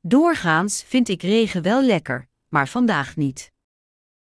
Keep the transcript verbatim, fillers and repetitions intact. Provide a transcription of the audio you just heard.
Doorgaans vind ik regen wel lekker, maar vandaag niet.